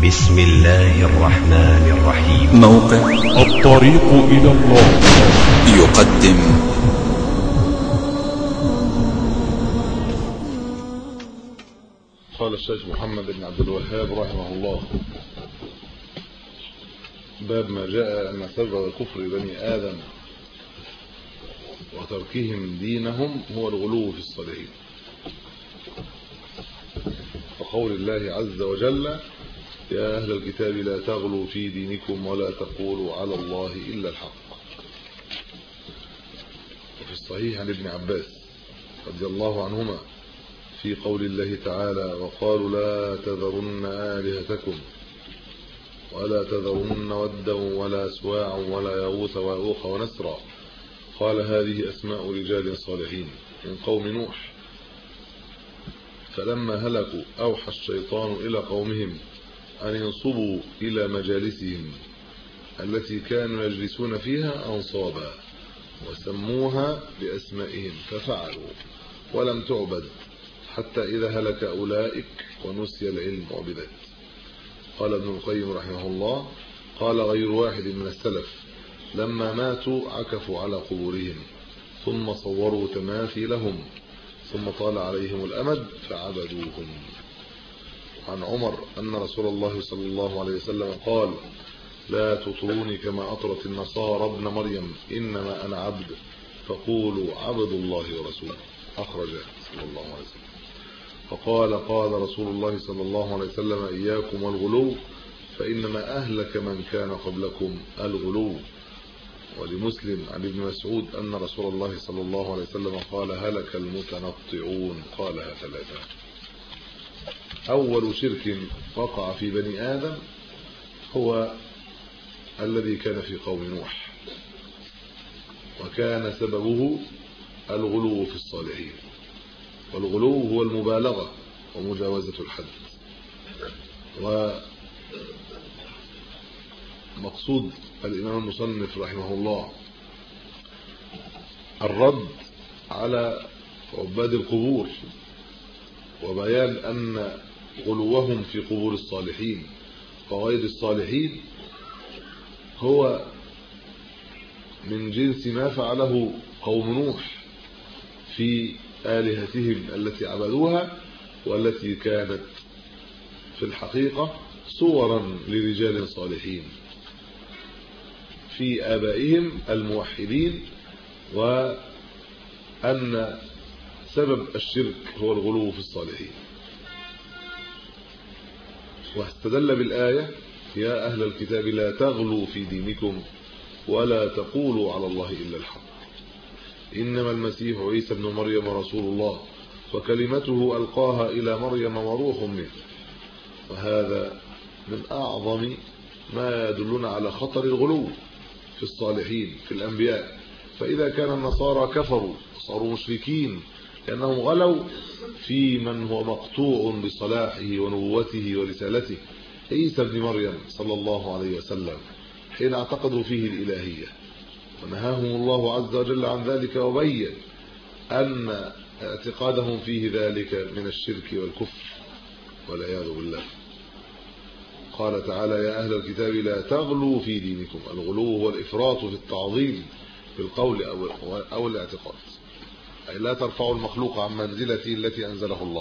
بسم الله الرحمن الرحيم. موقع الطريق إلى الله يقدم قال الشيخ محمد بن عبد الوهاب رحمه الله: باب ما جاء أن سبب كفر بني آدم وتركهم دينهم هو الغلو في الصالحين، وقول الله عز وجل: يا أهل الكتاب لا تغلوا في دينكم ولا تقولوا على الله إلا الحق. وفي الصحيح عن ابن عباس رضي الله عنهما في قول الله تعالى: وقالوا لا تذرن آلهتكم ولا تذرن ودا ولا سواع ولا يغوث ويعوق ونسرا، قال هذه أسماء رجال صالحين من قوم نوح، فلما هلكوا أوحى الشيطان إلى قومهم أن ينصبوا إلى مجالسهم التي كانوا يجلسون فيها أنصابا وسموها بأسمائهم ففعلوا ولم تعبد حتى إذا هلك أولئك ونسي العلم وبذات. قال ابن القيم رحمه الله: قال غير واحد من السلف لما ماتوا عكفوا على قبورهم ثم صوروا تماثيلهم ثم طال عليهم الأمد فعبدوهم. عن عمر أن رسول الله صلى الله عليه وسلم قال: لا تطروني كما أطرت النصارى ابن مريم، إنما أنا عبد فقولوا عبد الله ورسوله، أخرجه صلى الله عليه وسلم. فقال: قال رسول الله صلى الله عليه وسلم: إياكم والغلو فإنما أهلك من كان قبلكم الغلو. ولمسلم عن ابن مسعود أن رسول الله صلى الله عليه وسلم قال: هلك المتنطعون، قالها ثلاثة. أول شرك وقع في بني آدم هو الذي كان في قوم نوح، وكان سببه الغلو في الصالحين، والغلو هو المبالغة ومجاوزة الحد. ومقصود الإمام المصنف رحمه الله الرد على عباد القبور، وبيان أن غلوهم في قبور الصالحين وغير الصالحين هو من جنس ما فعله قوم نوح في آلهتهم التي عبدوها، والتي كانت في الحقيقة صورا لرجال صالحين في آبائهم الموحدين، وأن سبب الشرك هو الغلو في الصالحين. واستدل بالآية: يا أهل الكتاب لا تغلوا في دينكم ولا تقولوا على الله إلا الحق، إنما المسيح عيسى ابن مريم رسول الله وكلمته ألقاها إلى مريم وروح منه. وهذا من أعظم ما يدلنا على خطر الغلو في الصالحين في الأنبياء. فإذا كان النصارى كفروا صاروا مشركين لأنهم غلوا في من هو مقطوع بصلاحه ونبوته ورسالته، عيسى ابن مريم صلى الله عليه وسلم، حين اعتقدوا فيه الإلهية، ونهاهم الله عز وجل عن ذلك وبين أن اعتقادهم فيه ذلك من الشرك والكفر والعياذ بالله. قال تعالى: يا أهل الكتاب لا تغلوا في دينكم. الغلو هو الإفراط في التعظيم بالقول أو الاعتقاد، أي لا ترفعوا المخلوق عن منزلته التي أنزله الله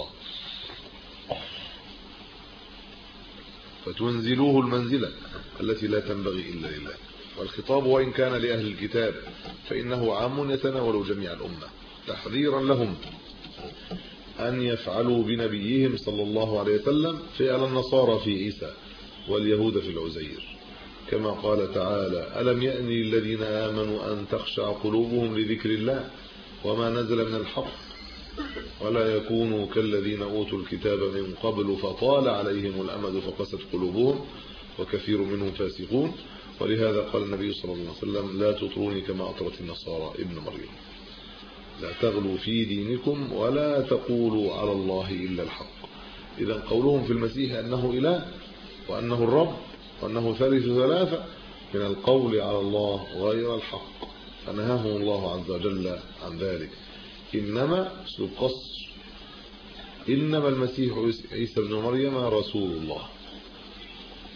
فتنزلوه المنزلة التي لا تنبغي إلا لله. والخطاب وإن كان لأهل الكتاب فإنه عام يتناول جميع الأمة، تحذيرا لهم أن يفعلوا بنبيهم صلى الله عليه وسلم فعل النصارى في عيسى واليهود في العزير، كما قال تعالى: ألم يأن للذين آمنوا أن تخشع قلوبهم لذكر الله وما نزل من الحق ولا يكونوا كالذين أوتوا الكتاب من قبل فطال عليهم الأمد فقست قلوبهم وكثير منهم فاسقون. ولهذا قال النبي صلى الله عليه وسلم: لا تطروني كما أطرت النصارى ابن مريم. لا تغلوا في دينكم ولا تقولوا على الله إلا الحق. إذا قولهم في المسيح أنه إله وأنه الرب وأنه ثالث ثلاثة من القول على الله غير الحق، فنهاهم الله عز وجل عن ذلك. إنما اسلوب قصر: إنما المسيح عيسى ابن مريم رسول الله،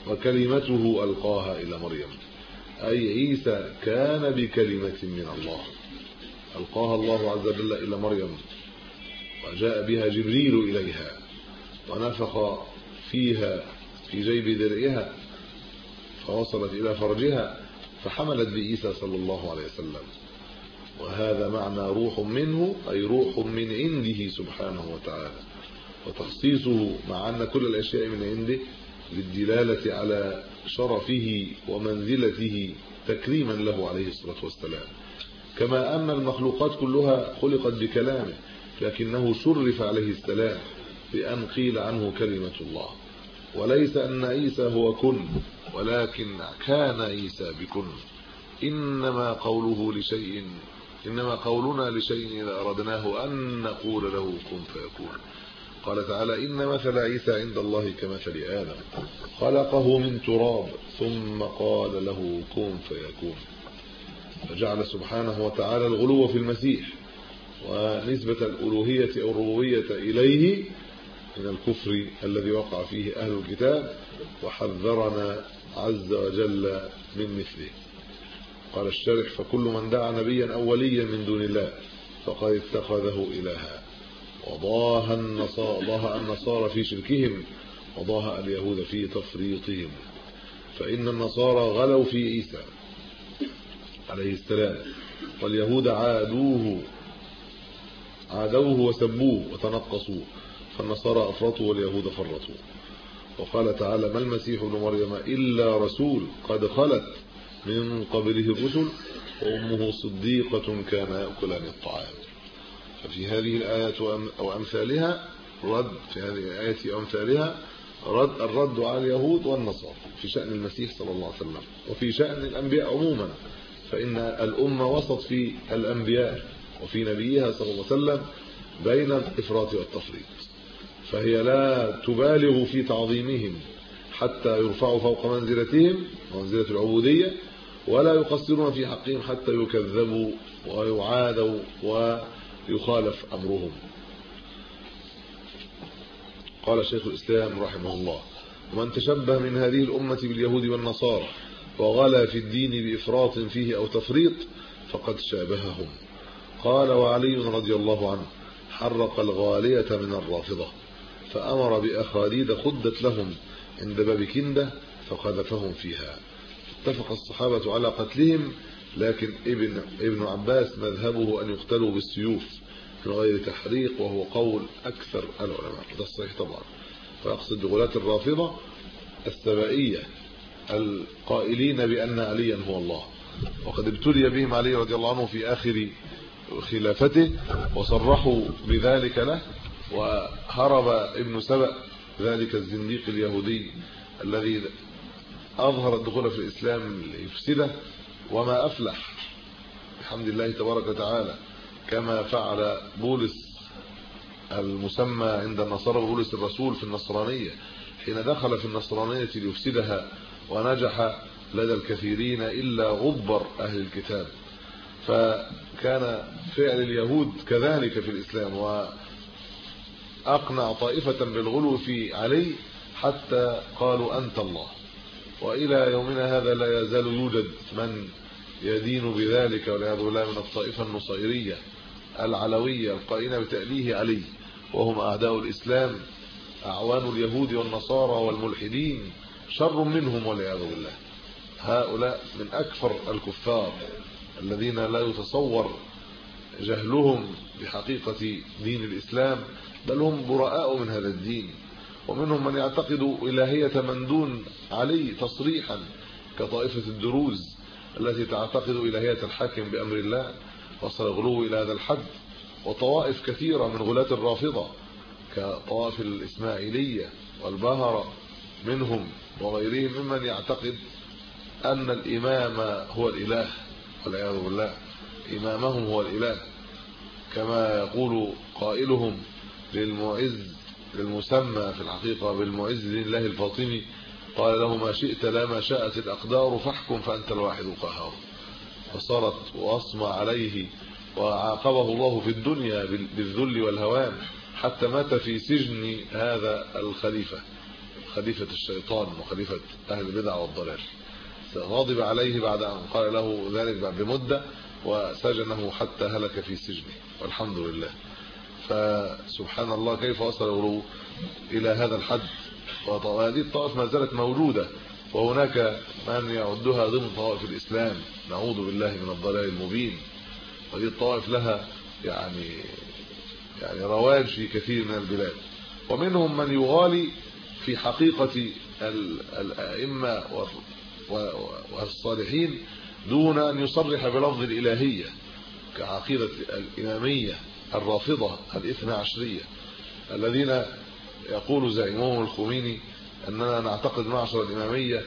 وكلمته ألقاها إلى مريم، أي عيسى كان بكلمة من الله ألقاها الله عز وجل إلى مريم، وجاء بها جبريل إليها ونفخ فيها في جيب درعها فوصلت إلى فرجها فحملت بعيسى صلى الله عليه وسلم. وهذا معنى روح منه، أي روح من عنده سبحانه وتعالى، وتخصيصه مع أن كل الأشياء من عنده للدلالة على شرفه ومنزلته تكريما له عليه الصلاة والسلام، كما أن المخلوقات كلها خلقت بكلامه، لكنه شرف عليه السلام بأن قيل عنه كلمة الله. وليس أن عيسى هو كن، ولكن كان عيسى بكن. إنما قولنا لشيء إذا أردناه أن نقول له كن فيكون. قال تعالى: إن مثل عيسى عند الله كمثل آدم خلقه من تراب ثم قال له كن فيكون. فجعل سبحانه وتعالى الغلو في المسيح ونسبة الألوهية أو الربوبية إليه من الكفر الذي وقع فيه أهل الكتاب، وحذرنا عز وجل من مثله. قال الشارح: فكل من دعا نبيا أو وليا من دون الله فقد اتخذه إلها. وضاها النصارى في شركهم، وضاها اليهود في تفريطهم. فإن النصارى غلوا في عيسى عليه السلام، واليهود عادوه وسبوه وتنقصوه، فالنصارى أفرطوا واليهود فرطوا. وقال تعالى: ما المسيح ابن مريم إلا رسول قد خلت من قبله الرسل وأمه صديقة كان يأكلان الطعام. ففي هذه الآيات أو أمثالها الرد على اليهود والنصارى في شأن المسيح صلى الله عليه وسلم، وفي شأن الأنبياء عموما، فإن الأمة وسط في الأنبياء وفي نبيها صلى الله عليه وسلم بين الإفراط والتفريط، فهي لا تبالغ في تعظيمهم حتى يرفعوا فوق منزلتهم منزلة العبودية، ولا يقصرون في حقهم حتى يكذبوا ويعادوا ويخالف أمرهم. قال شيخ الإسلام رحمه الله: ومن تشبه من هذه الأمة باليهود والنصارى وغلا في الدين بإفراط فيه أو تفريط فقد شابههم. قال: وعلي رضي الله عنه حرق الغالية من الرافضة، فأمر بأخاليد خدت لهم عند باب كندة فقذفهم فيها. اتفق الصحابة على قتلهم، لكن ابن عباس مذهبه أن يقتلوا بالسيوف من غير تحريق، وهو قول أكثر العلماء، ده الصحيح طبعا. فيقصد بغلاة الرافضة السبائية القائلين بأن عليا هو الله، وقد ابتلي بهم علي رضي الله عنه في آخر خلافته وصرحوا بذلك له، وهرب ابن سبأ ذلك الزنديق اليهودي الذي أظهر الدخول في الإسلام ليفسده، وما أفلح بحمد الله تبارك وتعالى، كما فعل بولس المسمى عند النصارى بولس الرسول في النصرانية حين دخل في النصرانية ليفسدها ونجح لدى الكثيرين إلا غبر أهل الكتاب. فكان فعل اليهود كذلك في الإسلام، وأقنع طائفة بالغلو في علي حتى قالوا أنت الله. وإلى يومنا هذا لا يزال يوجد من يدين بذلك والعياذ بالله من الطائفة النصيرية العلوية القائلة بتأليه علي، وهم أعداء الإسلام أعوان اليهود والنصارى والملحدين، شر منهم والعياذ بالله. هؤلاء من أكثر الكفار الذين لا يتصور جهلهم بحقيقة دين الإسلام، بل هم براء من هذا الدين. ومنهم من يعتقد إلهية من دون علي تصريحا، كطائفة الدروز التي تعتقد إلهية الحاكم بأمر الله، وصل غلو إلى هذا الحد. وطوائف كثيرة من غلاة الرافضة كطوائف الإسماعيلية والبهرة منهم وغيرهم ممن يعتقد أن الإمام هو الإله والعياذ بالله، إمامهم هو الإله، كما يقول قائلهم للمعز للمسمى في الحقيقة بالمعز لله الفاطمي، قال له: ما شئت لا ما شاءت الأقدار فاحكم فأنت الواحد القهار. فصارت وأصمى عليه، وعاقبه الله في الدنيا بالذل والهوان حتى مات في سجن هذا الخليفة خليفة الشيطان وخليفة أهل البدع والضلال. غضب عليه بعد أن قال له ذلك بعد مدة وسجنه حتى هلك في سجنه والحمد لله. فسبحان الله كيف وصلوا إلى هذا الحد. وهذه الطائف ما زالت موجودة وهناك من يعدها ضمن طوائف الإسلام، نعوذ بالله من الضلال المبين. وهذه الطوائف لها يعني رواج في كثير من البلاد، ومنهم من يغالي في حقيقة الأئمة والصالحين دون أن يصرح بلفظ الإلهية، كعقيدة الإمامية الرافضة الاثنى عشرية الذين يقول زعيمهم الخميني أننا نعتقد معشر الإمامية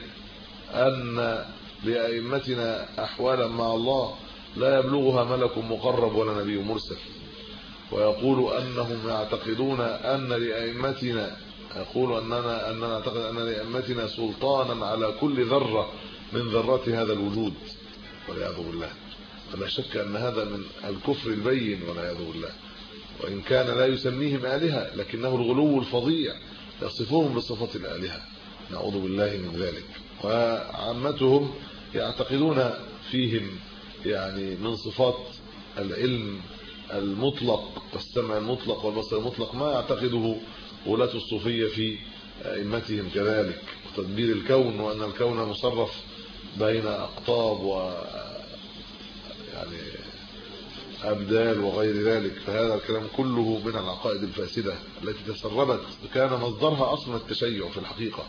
أن لأئمتنا أحوالا مع الله لا يبلغها ملك مقرب ولا نبي مرسل، ويقول أنهم يعتقدون أن لأئمتنا أننا نعتقد أن لأئمتنا سلطانا على كل ذرة من ذرات هذا الوجود والعياذ بالله. ولا شك أن هذا من الكفر البين والعياذ بالله، وإن كان لا يسميهم آلهة لكنه الغلو الفظيع يصفهم بصفة الآلهة، نعوذ بالله من ذلك. وعامتهم يعتقدون فيهم يعني من صفات العلم المطلق والسمع المطلق والبصر المطلق ما يعتقده ولاة الصوفية في أئمتهم كذلك، وتدبير الكون، وأن الكون مصرف بين أقطاب و يعني أبدال وغير ذلك. فهذا الكلام كله من العقائد الفاسدة التي تسربت، كان مصدرها أصلا التشيع في الحقيقة،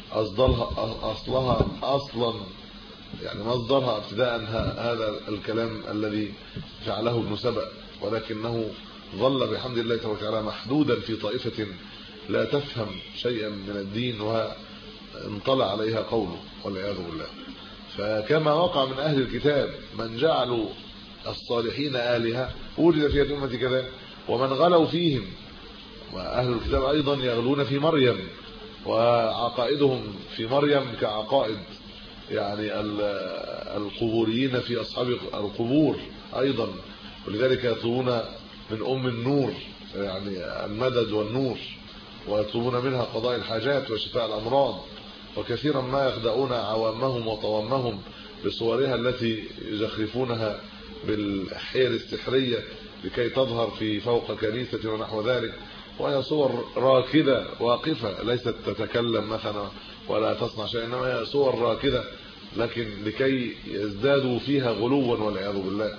أصلها أصلا يعني مصدرها ابتداء هذا الكلام الذي فعله ابن سبأ، ولكنه ظل بحمد الله تبارك وتعالى محدودا في طائفة لا تفهم شيئا من الدين وانطلع عليها قوله والعياذ بالله. فكما وقع من أهل الكتاب من جعلوا الصالحين آلهة وجد في الأمة كذا، ومن غلوا فيهم، وأهل الكتاب أيضا يغلون في مريم، وعقائدهم في مريم كعقائد يعني القبوريين في أصحاب القبور أيضا، ولذلك يطلبون من أم النور يعني المدد والنور، ويطلبون منها قضاء الحاجات وشفاء الأمراض. وكثيرا ما يخدعون عوامهم وطوامهم بصورها التي يزخرفونها بالحيل السحرية لكي تظهر في فوق كنيسة ونحو ذلك، وهي صور راكدة واقفة ليست تتكلم مثلا ولا تصنع شيئا، إنما هي صور راكدة لكن لكي يزدادوا فيها غلوا والعياذ بالله.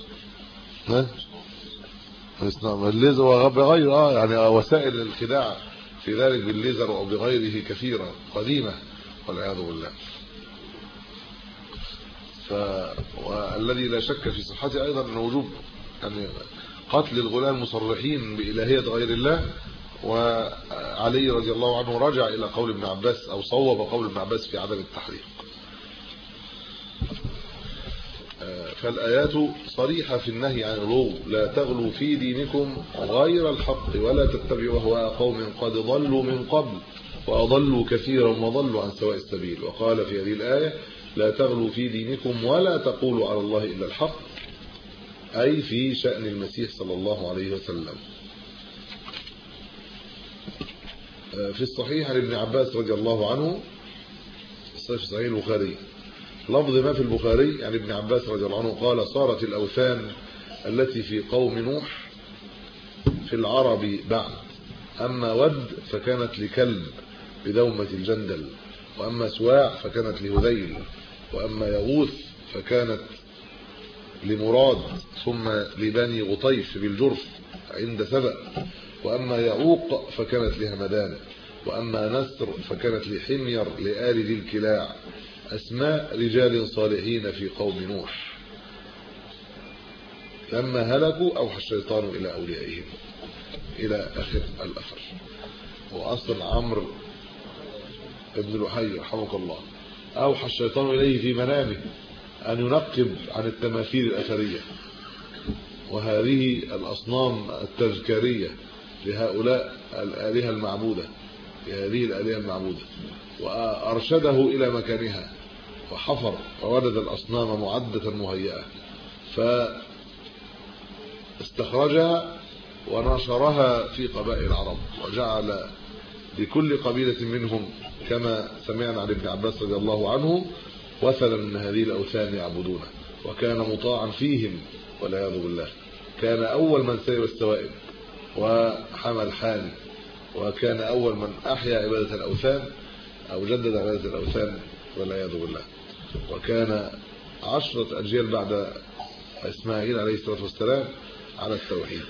الليزر وبغيره يعني وسائل الخداع في ذلك بالليزر او بغيره كثيرة قديمة والعياذ بالله. والذي لا شك في صحته ايضا ان وجوب يعني قتل الغلاة المصرحين بإلهية غير الله. وعلي رضي الله عنه رجع الى قول ابن عباس او صوب قول ابن عباس في عدم التحريق. فالآيات صريحة في النهي عن الغلو، لا تغلوا في دينكم غير الحق ولا تتبعوا أهواء قوم قد ضلوا من قبل وأضلوا كثيرا وضلوا عن سواء السبيل. وقال في هذه الآية لا تغلوا في دينكم ولا تقولوا على الله إلا الحق، أي في شأن المسيح صلى الله عليه وسلم. في الصحيح عن ابن عباس رضي الله عنه في صحيح البخاري لفظ ما في البخاري يعني ابن عباس رضي الله عنه قال صارت الأوثان التي في قوم نوح في العرب بعد، أما ود فكانت لكلب بدومة الجندل، وأما سواع فكانت لهذيل، وأما يغوث فكانت لمراد ثم لبني غطيف بالجرف عند سبأ، وأما يعوق فكانت لهمدان، وأما نسر فكانت لحمير لآل ذي الكلاع، أسماء رجال صالحين في قوم نوح. لما هلكوا أوحى الشيطان إلى أوليائهم إلى آخر الأثر. وأصل عمرو ابن لحي رحمه الله أوحى الشيطان إليه في منامه أن ينقب عن التماثيل الأثرية وهذه الأصنام التذكارية لهؤلاء الآلهة المعبودة، لهذه الآلهة المعبودة، وأرشده إلى مكانها وحفر ووجد الأصنام معدة مهيئة فاستخرجها ونشرها في قبائل العرب، وجعل لكل قبيلة منهم كما سمعنا عن ابن عباس رضي الله عنه وثنا من هذه الأوثان يعبدونه وكان مطاعا فيهم والعياذ بالله. كان أول من سير السوائب وحمى الحاني وكان أول من أحيا عبادة الأوثان أو جدد عبادة الأوثان والعياذ بالله. وكان 10 أجيال بعد إسماعيل عليه الصلاة والسلام على التوحيد.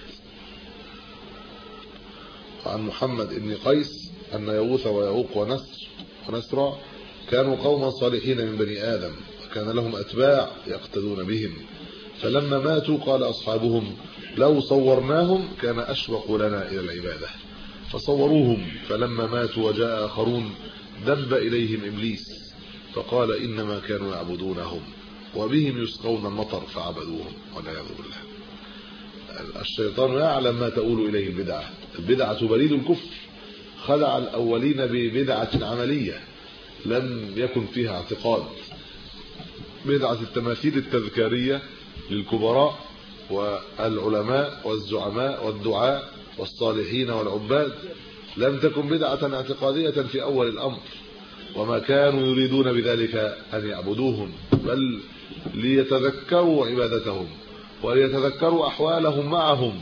عن محمد بن قيس أن يغوث ويعوق ونسر كانوا قوما صالحين من بني آدم وكان لهم أتباع يقتدون بهم، فلما ماتوا قال أصحابهم لو صورناهم كان أشوق لنا إلى العبادة، فصوروهم فلما ماتوا وجاء آخرون دب إليهم إبليس فقال إنما كانوا يعبدونهم وبهم يسقون المطر فعبدوهم والعياذ بالله. الشيطان يعلم ما تؤول إليه البدعة بريد الكفر، خدع الأولين ببدعة عملية لم يكن فيها اعتقاد. بدعة التماثيل التذكارية للكبراء والعلماء والزعماء والدعاء والصالحين والعباد لم تكن بدعة اعتقادية في أول الأمر، وما كانوا يريدون بذلك أن يعبدوهم بل ليتذكروا عبادتهم وليتذكروا أحوالهم معهم،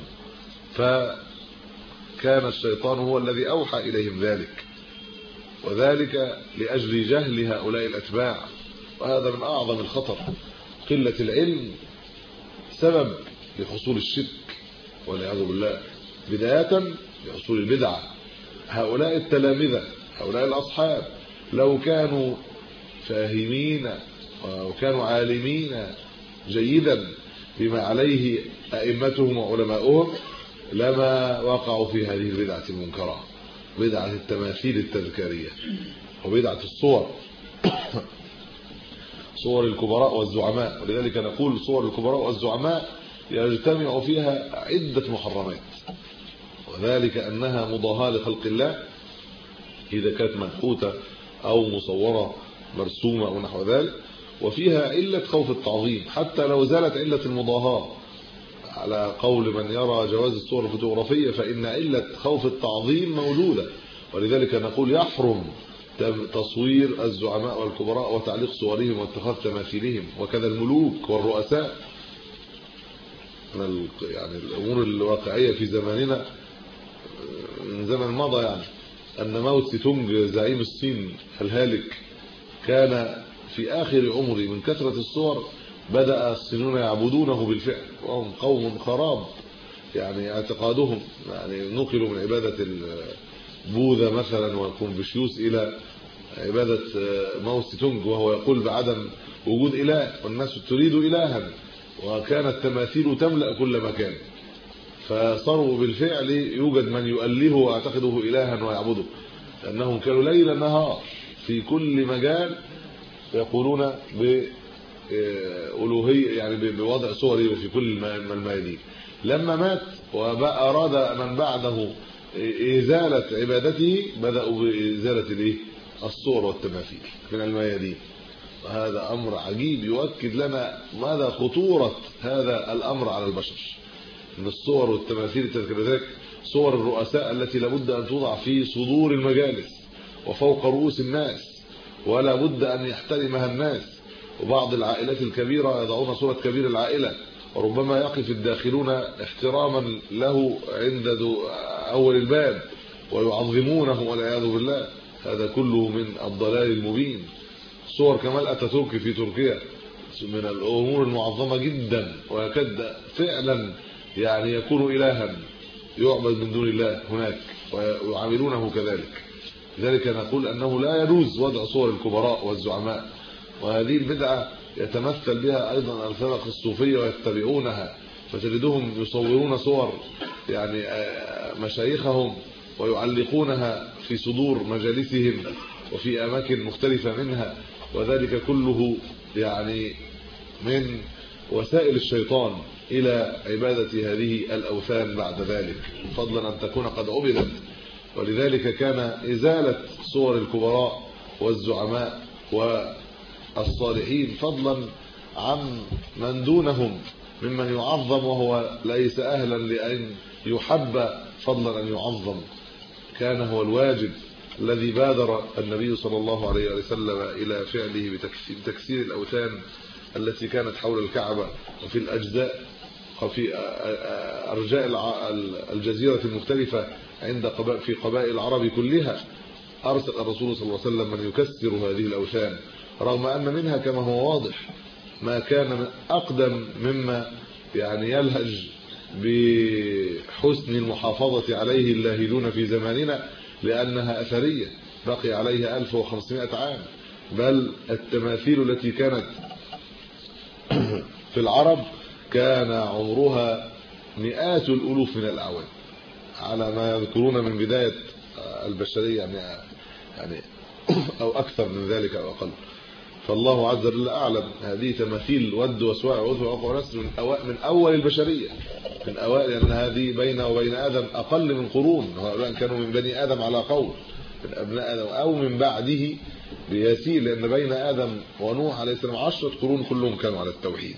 فكان الشيطان هو الذي أوحى إليهم ذلك، وذلك لأجل جهل هؤلاء الأتباع. وهذا من أعظم الخطر، قلة العلم سبب لحصول الشرك والعياذ بالله، بداية لحصول البدعة. هؤلاء التلامذة هؤلاء الأصحاب لو كانوا فاهمين وكانوا عالمين جيدا بما عليه أئمتهم وعلماؤهم لما وقعوا في هذه البدعة المنكرة، بدعة التماثيل التذكارية وبدعة الصور، صور الكبراء والزعماء. ولذلك نقول صور الكبراء والزعماء يجتمع فيها عدة محرمات، وذلك أنها مضاهاة لخلق الله إذا كانت منحوتة أو مصورة مرسومة أو نحو ذلك، وفيها علة خوف التعظيم حتى لو زالت علة المضاهاة على قول من يرى جواز الصور الفوتوغرافية فإن علة خوف التعظيم موجودة. ولذلك نقول يحرم تصوير الزعماء والكبراء وتعليق صورهم واتخاذ تماثيلهم، وكذا الملوك والرؤساء. يعني الأمور الواقعية في زماننا من زمن مضى، يعني أن ماو تسي تونج زعيم الصين الهالك كان في آخر عمره من كثرة الصور بدأ الصينيون يعبدونه بالفعل، وهم قوم خراب يعني اعتقادهم، يعني نقلوا من عبادة البوذا مثلا والكونفوشيوس إلى عبادة ماو تسي تونج، وهو يقول بعدم وجود إله والناس تريد إلها، وكانت تماثيل تملأ كل مكان، فصاروا بالفعل يوجد من يؤلهه ويعتقده إلها ويعبده، لأنهم كانوا ليل نهار في كل مجال يقولون بألوهية، يعني بوضع صوره في كل الميادين. لما مات وأراد من بعده إزالة عبادته بدأوا بإزالة الصور والتماثيل من الميادين. وهذا أمر عجيب يؤكد لنا مدى خطورة هذا الأمر على البشر، ان الصور والتماثيل التذكارية صور الرؤساء التي لابد ان توضع في صدور المجالس وفوق رؤوس الناس ولا بد ان يحترمها الناس، وبعض العائلات الكبيرة يضعون صورة كبير العائلة وربما يقف الداخلون احتراما له عند اول الباب ويعظمونه والعياذ بالله. هذا كله من الضلال المبين. صور كمال اتاتورك في تركيا من الامور المعظمة جدا، ويكاد فعلا يعني يكون إلها يعبد من دون الله هناك ويعاملونه كذلك. لذلك نقول أنه لا يجوز وضع صور الكبراء والزعماء، وهذه البدعة يتمثل بها أيضا الفرق الصوفية ويتبعونها، فتجدهم يصورون صور يعني مشايخهم ويعلقونها في صدور مجالسهم وفي أماكن مختلفة منها، وذلك كله يعني من وسائل الشيطان إلى عبادة هذه الأوثان بعد ذلك، فضلا أن تكون قد عبدت. ولذلك كان إزالة صور الكبراء والزعماء والصالحين فضلا عن من دونهم ممن يعظم وهو ليس أهلا لأن يحب فضلا أن يعظم، كان هو الواجب الذي بادر النبي صلى الله عليه وسلم إلى فعله بتكسير الأوثان التي كانت حول الكعبة وفي الأجزاء وفي أرجاء الجزيرة المختلفة في قبائل العرب كلها. أرسل الرسول صلى الله عليه وسلم من يكسر هذه الأوثان، رغم أن منها كما هو واضح ما كان أقدم مما يعني يلهج بحسن المحافظة عليه اللاهدون في زماننا، لأنها أثرية بقي عليها 1500 عام. بل التماثيل التي كانت في العرب كان عمرها مئات الألوف من الأعوام على ما يذكرون من بداية البشرية، يعني أو أكثر من ذلك أو أقل. فالله عز وجل أعلم. هذه تماثيل ود وسواع وعثر وعقر ونسر من أول البشرية، من أوائل، لأن هذه بين وبين آدم أقل من قرون. هؤلاء كانوا من بني آدم على قول، من أبناء آدم أو من بعده بيسير، لأن بين آدم ونوح عليه السلام 10 قرون كلهم كانوا على التوحيد.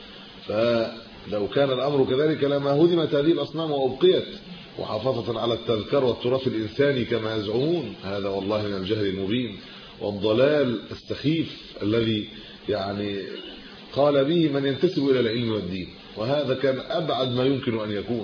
فلو كان الأمر كذلك لما هدمت هذه الأصنام وأبقيت محافظة على التذكار والتراث الإنساني كما يزعمون. هذا والله من الجهل المبين والضلال السخيف الذي يعني قال به من ينتسب إلى العلم والدين، وهذا كان أبعد ما يمكن أن يكون.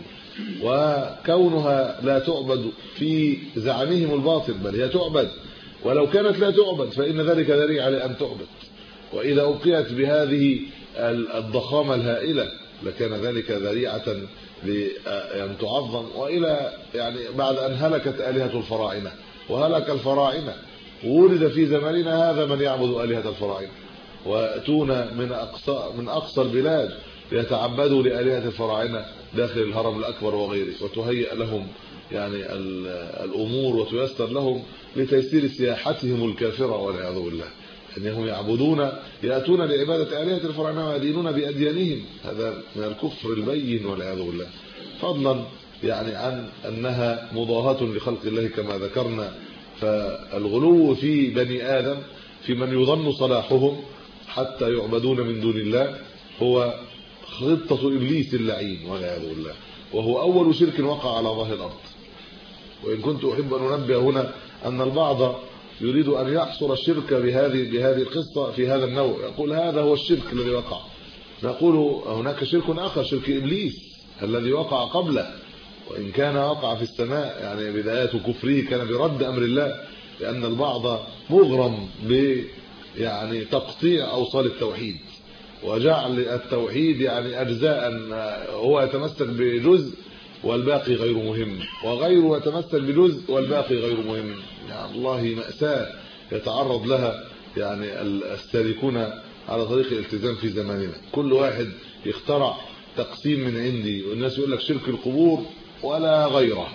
وكونها لا تعبد في زعمهم الباطل، بل هي تعبد، ولو كانت لا تعبد فإن ذلك ذريعة على أن تعبد. وإذا أبقيت بهذه الضخامة الهائلة لكان ذلك ذريعة لأن تعظم. وإلى يعني بعد أن هلكت آلهة الفراعنة وهلك الفراعنة، ولد في زماننا هذا من يعبد آلهة الفراعنة، وأتونا من أقصى البلاد ليتعبدوا لآلهة الفراعنة داخل الهرم الأكبر وغيره، وتهيئ لهم يعني الأمور وتيسر لهم لتيسير سياحتهم الكافرة والعياذ بالله. أنهم يأتون لعبادة آلهة الفراعنة ويدينون بأديانهم، هذا من الكفر البين والعياذ بالله. فضلا يعني عن أنها مضاهاة لخلق الله كما ذكرنا. فالغلو في بني آدم في من يظن صلاحهم حتى يعبدون من دون الله هو خطة إبليس اللعين والعياذ بالله، وهو أول شرك وقع على ظهر الأرض. وإن كنت أحب أن أنبه هنا أن البعض يريد أن يحصر الشرك بهذه القصة في هذا النوع، يقول هذا هو الشرك الذي وقع. نقول هناك شرك آخر، شرك إبليس الذي وقع قبله، وإن كان وقع في السماء يعني بدايات كفره كان برد أمر الله، لأن البعض مغرم يعني تقطيع أوصال التوحيد وجعل التوحيد يعني أجزاء، هو يتمسك بجزء والباقي غير مهم، وغيره يتمسك بجزء والباقي غير مهم. يعني الله مأساة يتعرض لها يعني السالكون على طريق الالتزام في زماننا. كل واحد يخترع تقسيم من عندي، والناس يقول لك شرك القبور ولا غيره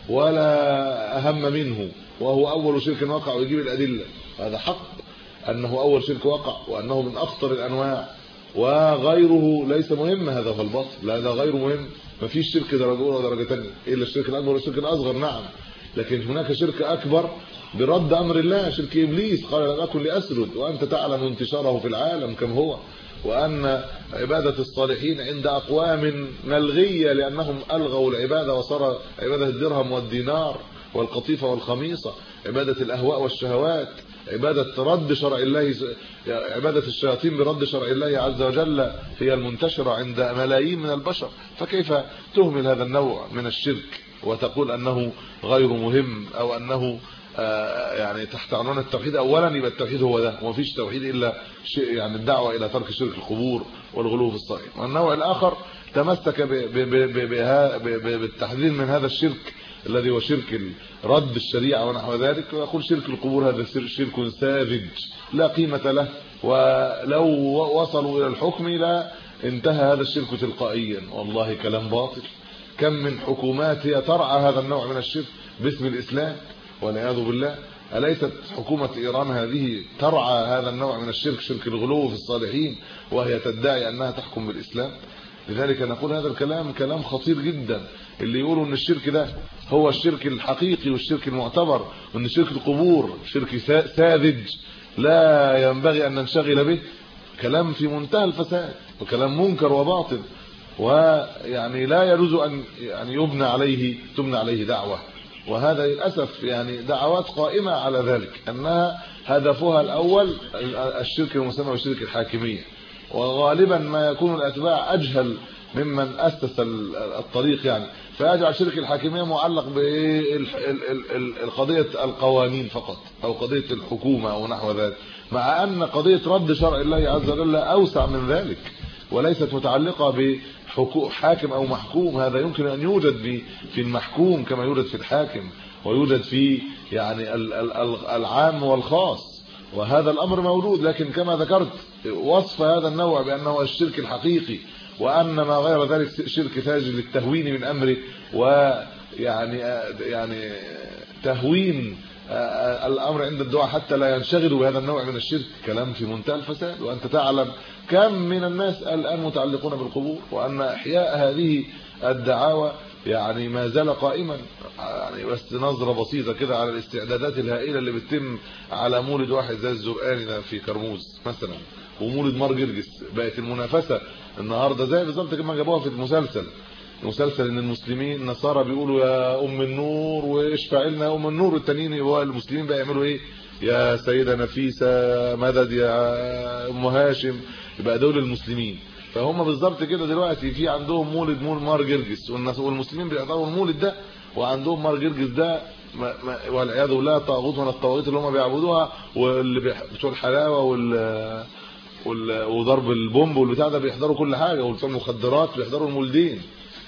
ولا أهم منه، وهو أول شرك وقع، ويجيب الأدلة. هذا حق أنه أول شرك وقع وأنه من أخطر الأنواع، وغيره ليس مهم. هذا هو الباطل، لا هذا غير مهم. ما فيش شرك درجة أولى ودرجة ثانية إلا الشرك الأكبر والشرك الأصغر، نعم، لكن هناك شرك أكبر برد أمر الله، شرك إبليس. قال لم أكن لأسجد وأنت تعلم انتشاره في العالم كم هو، وأن عبادة الصالحين عند أقوام ملغية لأنهم ألغوا العبادة وصار عبادة الدرهم والدينار والقطيفة والخميصة، عبادة الأهواء والشهوات، عبادة رد شرع الله، عبادة الشياطين برد شرع الله عز وجل هي المنتشرة عند ملايين من البشر. فكيف تهمل هذا النوع من الشرك وتقول أنه غير مهم أو أنه يعني تحت عنوان التوحيد؟ أولا يبقى التوحيد هو ده، وما فيش توحيد إلا شيء يعني الدعوة إلى ترك شرك القبور والغلو في الصالحين. والنوع الآخر تمسك بالتحذير من هذا الشرك الذي هو شرك رد الشريعة ونحو ذلك، ويقول شرك القبور هذا شرك ساذج لا قيمة له، ولو وصلوا إلى الحكم لا انتهى هذا الشرك تلقائيا. والله كلام باطل. كم من حكومات هي ترعى هذا النوع من الشرك باسم الإسلام والعياذ بالله. أليست حكومة إيران هذه ترعى هذا النوع من الشرك، شرك الغلو في الصالحين، وهي تدعي أنها تحكم بالإسلام؟ لذلك نقول هذا الكلام كلام خطير جدا. اللي يقولوا ان الشرك ده هو الشرك الحقيقي والشرك المعتبر، وان شرك القبور شرك ساذج لا ينبغي ان ننشغل به، كلام في منتهى الفساد وكلام منكر وباطل، ويعني لا يجوز ان يعني تبنى عليه دعوة وهذا للاسف يعني دعوات قائمه على ذلك انها هدفها الاول الشرك المسمى بالشرك الحاكميه، وغالبا ما يكون الاتباع اجهل ممن اسس الطريق يعني، فيجعل شرك الحاكميه معلق بالقضيه القوانين فقط او قضيه الحكومه او نحو ذلك، مع ان قضيه رد شرع الله عز وجل اوسع من ذلك وليست متعلقه بحقوق حاكم او محكوم. هذا يمكن ان يوجد في المحكوم كما يوجد في الحاكم، ويوجد في يعني العام والخاص، وهذا الامر موجود. لكن كما ذكرت وصف هذا النوع بانه الشرك الحقيقي، وان ما غير ذلك شرك تاج للتهوين من امره، ويعني تهوين الامر عند الدعاء حتى لا ينشغلوا بهذا النوع من الشرك، كلام في منتهى الفساد. وانت تعلم كم من الناس الان متعلقون بالقبور، وان احياء هذه الدعاوى يعني ما زال قائما. يعني بس نظره بسيطه كده على الاستعدادات الهائله اللي بتتم على مولد واحد زي الزرقاني ده في كرموز مثلا، ومولد مار جرجس، بقت المنافسه النهارده زي بالظبط كما جابوها في المسلسل ان المسلمين النصارى بيقولوا يا ام النور واشفع لنا يا ام النور، والتانيين يبقوا المسلمين بقى يعملوا ايه؟ يا سيده نفيسه مدد يا ام هاشم، يبقى دول المسلمين. فهم بالظبط كده دلوقتي في عندهم مولد مار جرجس، والمسلمين بيحضروا المولد ده، وعندهم مار جرجس ده والعياذ بالله طاغوت من الطواغيت اللي هم بيعبدوها، واللي بتوع الحلاوه وضرب البومب والبتاع ده بيحضروا كل حاجه، وبتوع المخدرات بيحضروا المولدين.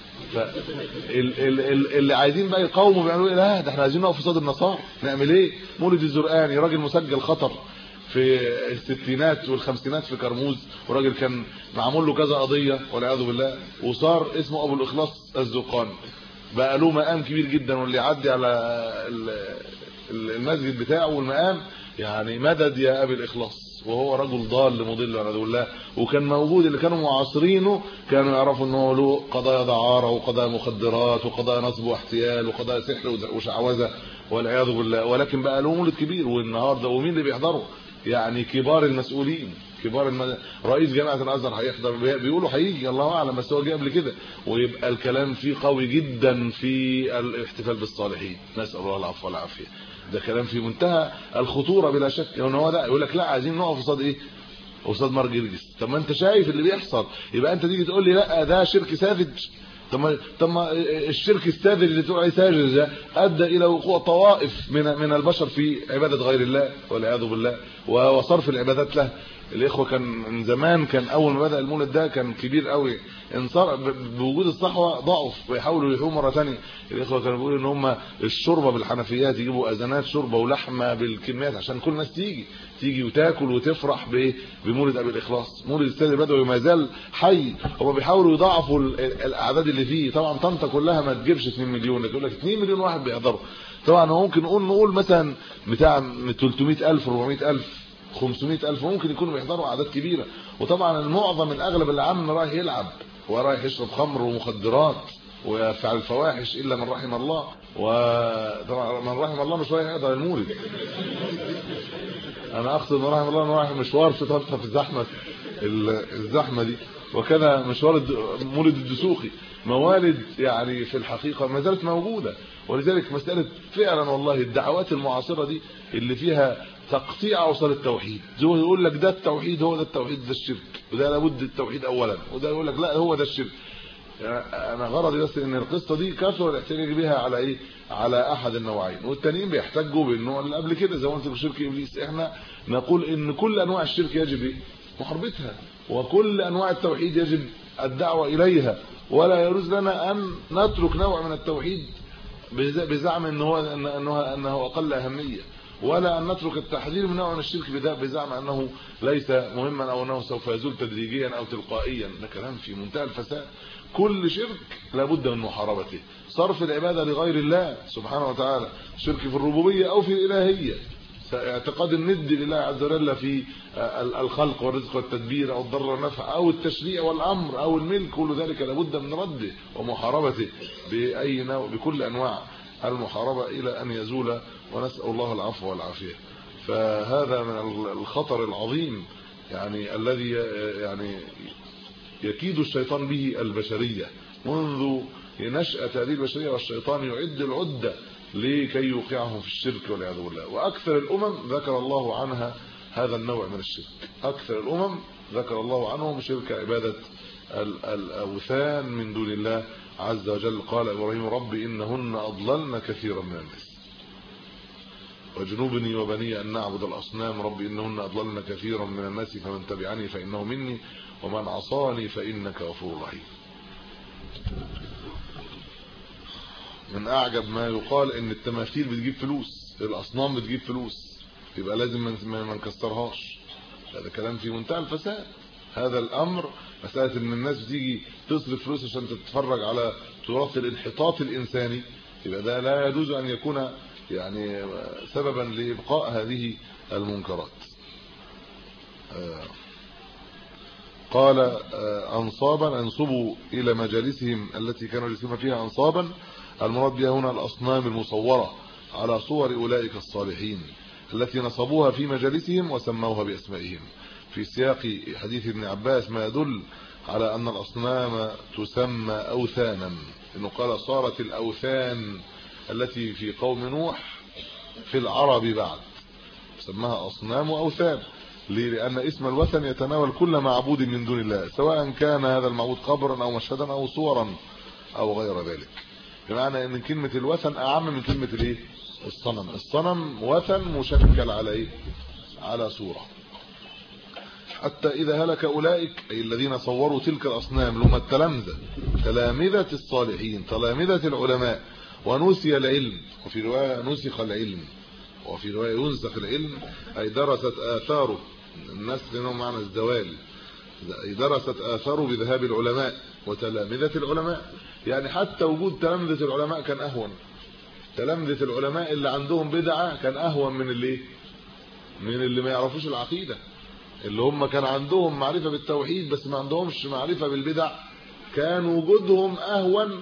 اللي عايزين بقى يقاوموا بيعملوا ايه؟ لا ده احنا عايزين نقف قصاد النصارى. نعمل ايه؟ مولد الزرقاني راجل مسجل خطر في الستينات والخمسينات في كرموز، وراجل كان معمول له كذا قضيه والعياذ بالله، وصار اسمه ابو الاخلاص الزرقاني، بقى له مقام كبير جدا، واللي يعدي على المسجد بتاعه والمقام يعني مدد يا ابي الاخلاص، وهو رجل ضال مضل والعياذ بالله. وكان موجود اللي كانوا معاصرينه كانوا يعرفوا ان هو له قضايا دعاره وقضايا مخدرات وقضايا نصب واحتيال وقضايا سحر وشعوذه والعياذ بالله، ولكن بقى له مولد كبير. والنهارده ومين اللي بيحضره؟ يعني كبار المسؤولين، رئيس جامعه الازهر هيحضر، بيقولوا هيجي الله اعلم، بس هو جه قبل كده. ويبقى الكلام فيه قوي جدا في الاحتفال بالصالحين، نسال الله العفو والعافيه. ده كلام في منتهى الخطوره بلا شك. يعني هو ده يقول لك لا عايزين نقف قصاد ايه؟ قصاد مار جرجس. طب ما انت شايف اللي بيحصل، يبقى انت تيجي تقول لي لا ده شرك ساذج. طب ما الشرك الساذج اللي تقول عليه ساذج ده ادى الى وقوع طوائف من البشر في عباده غير الله والعياذ بالله، وصرف العبادات له. الاخوه كان من زمان، كان اول ما بدا المولد ده كان كبير قوي، انصار بوجود الصحوه ضعف ويحاولوا يحووا مره ثانيه. الاخوه كانوا بيقولوا ان هم الشوربه بالحنفيات يجيبوا اذانات شوربه ولحمه بالكميات عشان كل الناس تيجي وتاكل وتفرح بمولد ابي الاخلاص. مولد السيد البدوي ما زال حي، هم بيحاولوا يضاعفوا الاعداد اللي فيه. طبعا طنطا كلها ما تجيبش 2 مليون، يقول لك 2 مليون واحد بيحضروا. طبعا ممكن نقول مثلا بتاع 300,000 400,000 500,000 ممكن يكونوا بيحضروا اعداد كبيره. وطبعا المعظم الاغلب العام رايح يلعب ورايح يشرب خمر ومخدرات ويفعل الفواحش الا من رحم الله. وطبعا من رحم الله مش رايح يحضر المولد، انا اقصد من رحم الله انه رايح مشوار في طنطا في الزحمه دي. وكذا مشوار مولد الدسوقي، موالد يعني في الحقيقه ما زالت موجوده. ولذلك مساله فعلا والله الدعوات المعاصره دي اللي فيها تقطيع اوصال التوحيد، زي يقول لك ده التوحيد، هو ده التوحيد، ده الشرك، وده لابد التوحيد اولا، وده يقول لك لا هو ده الشرك. انا غرضي بس ان القصه دي كثر الاحتجاج بها على ايه؟ على احد النوعين، والتانيين بيحتجوا بالنوع اللي قبل كده زي ما قلت شرك ابليس. احنا نقول ان كل انواع الشرك يجب ايه؟ محاربتها، وكل انواع التوحيد يجب الدعوه اليها، ولا يجوز لنا ان نترك نوع من التوحيد بزعم انه اقل اهميه، ولا ان نترك التحذير من نوع من الشرك بزعم انه ليس مهما او انه سوف يزول تدريجيا او تلقائيا. ده كلام في منتهى الفساد. كل شرك لابد من محاربته. صرف العباده لغير الله سبحانه وتعالى، شرك في الربوبيه او في الالهيه، اعتقاد الند لله عز وجل في الخلق والرزق والتدبير او الضر والنفع او التشريع والامر او الملك، كل ذلك لابد من رده ومحاربته باي نوع، بكل انواع المحاربه الى ان يزول، ونسال الله العفو والعافيه. فهذا من الخطر العظيم يعني الذي يعني يكيد الشيطان به البشريه منذ نشأة هذه البشريه، والشيطان يعد العده لكي يوقعهم في الشرك والعياذ بالله. واكثر الامم ذكر الله عنها هذا النوع من الشرك. اكثر الامم ذكر الله عنهم شرك عباده الاوثان من دون الله عز وجل. قال ابراهيم رب انهن اضللن كثيرا من الناس وجنوبني وبني ان نعبد الاصنام رب انهن اضللن كثيرا من الناس فمن تبعني فانه مني ومن عصاني فانك غفور رحيم. من اعجب ما يقال ان التماثيل بتجيب فلوس، الاصنام بتجيب فلوس، يبقى لازم ما نكسرهاش. هذا كلام في منتهى الفساد. هذا الامر مساله ان الناس بتيجي تصرف فلوس عشان تتفرج على تراث الانحطاط الانساني، يبقى ده لا يجوز ان يكون يعني سببا لابقاء هذه المنكرات. قال انصابا انصبوا الى مجالسهم التي كانوا يجلسون فيها انصابا، المراد بها هنا الاصنام المصوره على صور اولئك الصالحين التي نصبوها في مجالسهم وسموها باسمائهم. في سياق حديث ابن عباس ما يدل على ان الاصنام تسمى اوثانا، انه قال صارت الاوثان التي في قوم نوح في العرب بعد سماها اصنام واوثان. لان اسم الوثن يتناول كل معبود من دون الله، سواء كان هذا المعبود قبرا او مشهدا او صورا او غير ذلك. بمعنى ان كلمه الوثن اعم من كلمه الايه؟ الصنم. الصنم وثن مشكل على ايه؟ على صوره. حتى اذا هلك اولئك اي الذين صوروا تلك الاصنام لهم التلامذه، تلامذه الصالحين، تلامذه العلماء، ونسي العلم، وفي روايه نسخ العلم، وفي روايه ينسخ العلم اي درست اثاره. الناس لهم معنى الزوال، اي درست اثاره بذهاب العلماء وتلامذه العلماء. يعني حتى وجود تلامذه العلماء كان اهون. تلامذه العلماء اللي عندهم بدعه كان اهون من اللي ما يعرفوش العقيده، اللي هم كان عندهم معرفه بالتوحيد بس ما عندهمش معرفه بالبدع، كان وجودهم اهون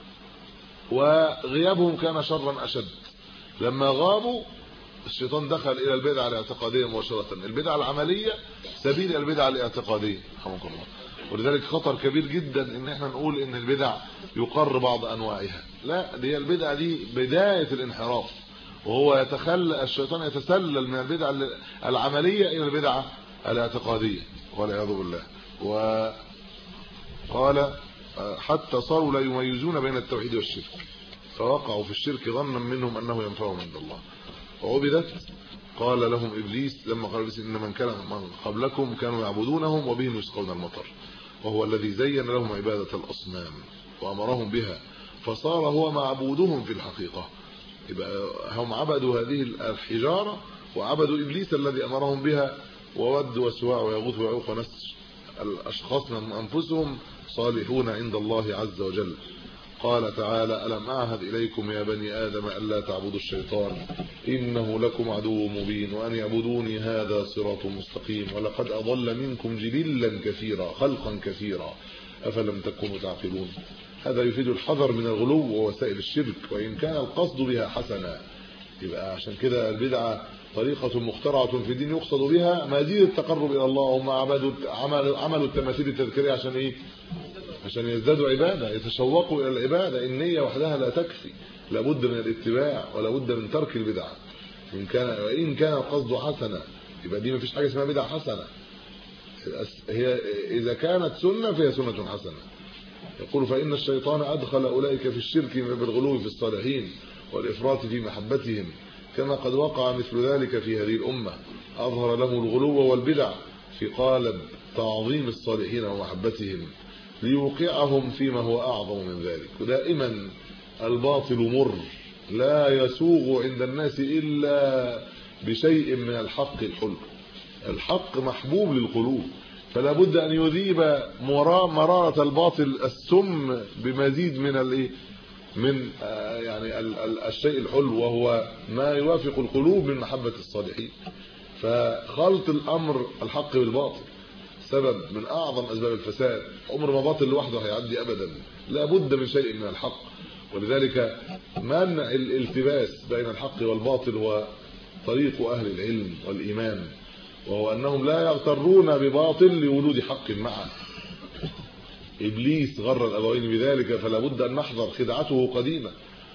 وغيابهم كان شرا اشد. لما غابوا الشيطان دخل الى البدعه الاعتقاديه مباشره. البدعه العمليه سبيل البدعه الاعتقاديه رحمكم الله. ولذلك خطر كبير جدا ان احنا نقول ان البدع يقر بعض انواعها، لا، دي البدعه دي بدايه الانحراف، وهو الشيطان يتسلل من البدعه العمليه الى البدعه الاعتقاديه والعياذ بالله. وقال حتى صاروا لا يميزون بين التوحيد والشرك، فوقعوا في الشرك ظنا منهم انه ينفعهم عند الله. وعبدت قال لهم ابليس لما قال ابليس ان من قبلكم كانوا يعبدونهم وبهم يسقون المطر، وهو الذي زين لهم عباده الاصنام وامرهم بها، فصار هو معبودهم في الحقيقه. يبقى هم عبدوا هذه الحجاره وعبدوا ابليس الذي امرهم بها، وود وسواع ويغوث ويعوق ونسر. الاشخاص من انفسهم صالحون عند الله عز وجل. قال تعالى ألم أعهد إليكم يا بني آدم ألا تعبدوا الشيطان إنه لكم عدو مبين وأن يعبدوني هذا صراط مستقيم ولقد أضل منكم جبلا كثيرا خلقا كثيرا أفلم تكونوا تعقلون. هذا يفيد الحذر من الغلو ووسائل الشرك وإن كان القصد بها حسنا. يبقى عشان كده البدعة طريقة مخترعة في الدين يقصد بها مزيد التقرب إلى الله. هم عملوا التماثيل التذكارية عشان إيه؟ عشان يزدادوا عباده، يتشوقوا الى العباده. النيه وحدها لا تكفي، لابد من الاتباع ولابد من ترك البدع. ان كان القصد حسنا يبقى دي مفيش حاجه اسمها بدعه حسنه. هي اذا كانت سنه فهي سنه حسنه. يقول فان الشيطان ادخل اولئك في الشرك بالغلو في الصالحين والافراط في محبتهم، كما قد وقع مثل ذلك في هذه الامه. اظهر لهم الغلو والبدع في قالب تعظيم الصالحين ومحبتهم ليوقعهم فيما هو اعظم من ذلك. ودائما الباطل مر لا يسوغ عند الناس الا بشيء من الحق الحلو. الحق محبوب للقلوب، فلا بد ان يذيب مرارة الباطل السم بمزيد من يعني الشيء الحلو، وهو ما يوافق القلوب من محبة الصالحين. فخلط الامر الحق بالباطل سبب من اعظم اسباب الفساد. عمر ما باطل لوحده هيعدي ابدا، لا بد من شيء من الحق. ولذلك منع الالتباس بين الحق والباطل هو طريق اهل العلم والايمان، وهو انهم لا يغترون بباطل لوجود حق معه. ابليس غر الابوين بذلك، فلا بد ان نحذر خدعته قديمه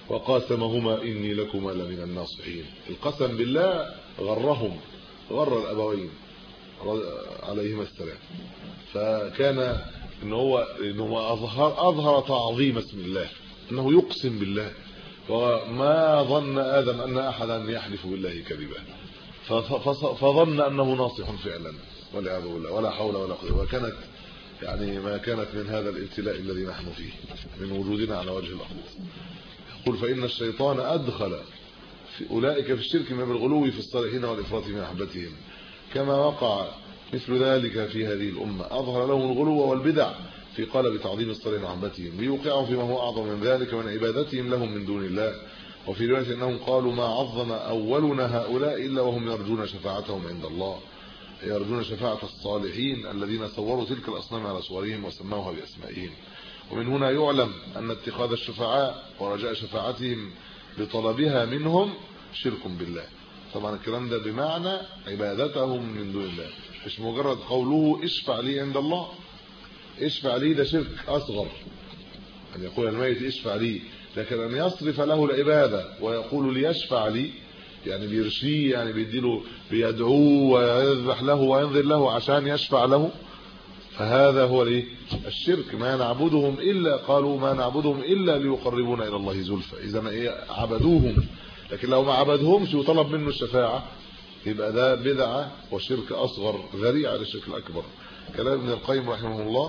وقاسمهما إني لكما لمن الناصحين. القسم بالله غرهم، غر الأبوين عليهما السلام. فكان إنه أظهر تعظيم اسم الله، أنه يقسم بالله، وما ظن آدم أن أحدا يحلف بالله كذبا، فظن أنه ناصح فعلا والعياذ بالله، ولا حول ولا قوة. وكانت يعني ما كانت من هذا الابتلاء الذي نحن فيه من وجودنا على وجه الأرض. يقول فإن الشيطان أدخل في أولئك في الشرك من الغلو في الصالحين والإفراط في محبتهم، كما وقع مثل ذلك في هذه الأمة. أظهر لهم الغلو والبدع في قلب تعظيم الصالحين ومحبتهم، ليوقعوا فيما هو أعظم من ذلك من عبادتهم لهم من دون الله. وفي رواية أنهم قالوا ما عظم أولنا هؤلاء إلا وهم يرجون شفاعتهم عند الله، يرجون شفاعة الصالحين الذين صوروا تلك الأصنام على صورهم وسموها بأسمائهم. ومن هنا يعلم أن اتخاذ الشفعاء ورجاء شفاعتهم بطلبها منهم شرك بالله. طبعا الكلام ده بمعنى عبادتهم من دون الله، مش مجرد قوله اشفع لي عند الله. اشفع لي ده شرك أصغر، أن يقول الميت اشفع لي، لكن أن يصرف له العبادة ويقول ليشفع لي، يعني بيرشيه، يعني بيديله، بيدعوه ويذبح له وينذر له عشان يشفع له، فهذا هو الايه؟ الشرك. ما نعبدهم الا، قالوا ما نعبدهم الا ليقربونا الى الله زلفى. اذا ايه؟ عبدوهم، لكن لو ما عبدهمش وطلب منه الشفاعه يبقى ده بدعه وشرك اصغر ذريعه للشرك الاكبر. كلام ابن القيم رحمه الله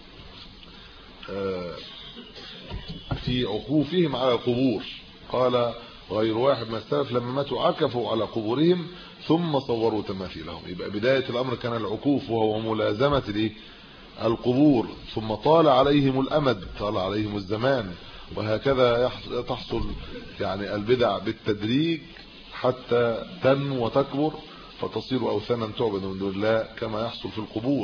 في عكوفهم على القبور، قال غير واحد من السلف لما ماتوا عكفوا على قبورهم ثم صوروا تماثيلهم. يبقى بداية الأمر كان العكوف، وهو ملازمة القبور، ثم طال عليهم الأمد، طال عليهم الزمان، وهكذا تحصل يعني البدع بالتدريج حتى تنمو وتكبر فتصير أوثانا تعبد من دون الله، كما يحصل في القبور،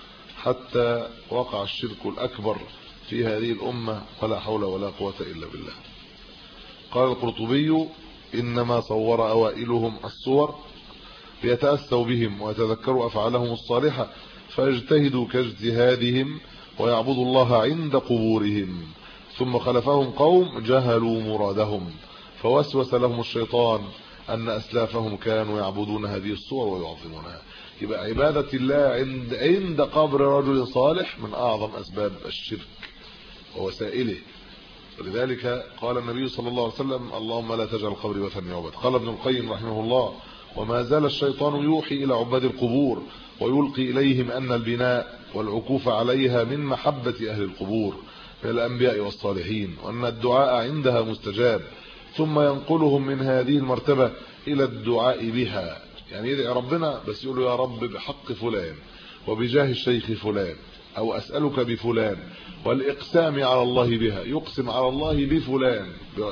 حتى وقع الشرك الأكبر في هذه الأمة، ولا حول ولا قوة إلا بالله. قال القرطبي إنما صور أوائلهم الصور ليتأسوا بهم ويتذكروا أفعالهم الصالحة فيجتهدوا كاجتهادهم ويعبدوا الله عند قبورهم، ثم خلفهم قوم جهلوا مرادهم فوسوس لهم الشيطان أن أسلافهم كانوا يعبدون هذه الصور ويعظمونها. يبقى عبادة الله عند قبر رجل صالح من أعظم أسباب الشرك ووسائله. ولذلك قال النبي صلى الله عليه وسلم اللهم لا تجعل قبري وثنا يعبد. قال ابن القيم رحمه الله وما زال الشيطان يوحي إلى عباد القبور ويلقي إليهم أن البناء والعكوف عليها من محبة أهل القبور من الأنبياء والصالحين، وأن الدعاء عندها مستجاب، ثم ينقلهم من هذه المرتبة إلى الدعاء بها، يعني يدعي ربنا بس يقول له يا رب بحق فلان وبجاه الشيخ فلان، أو أسألك بفلان، والإقسام على الله بها، يقسم على الله بفلان،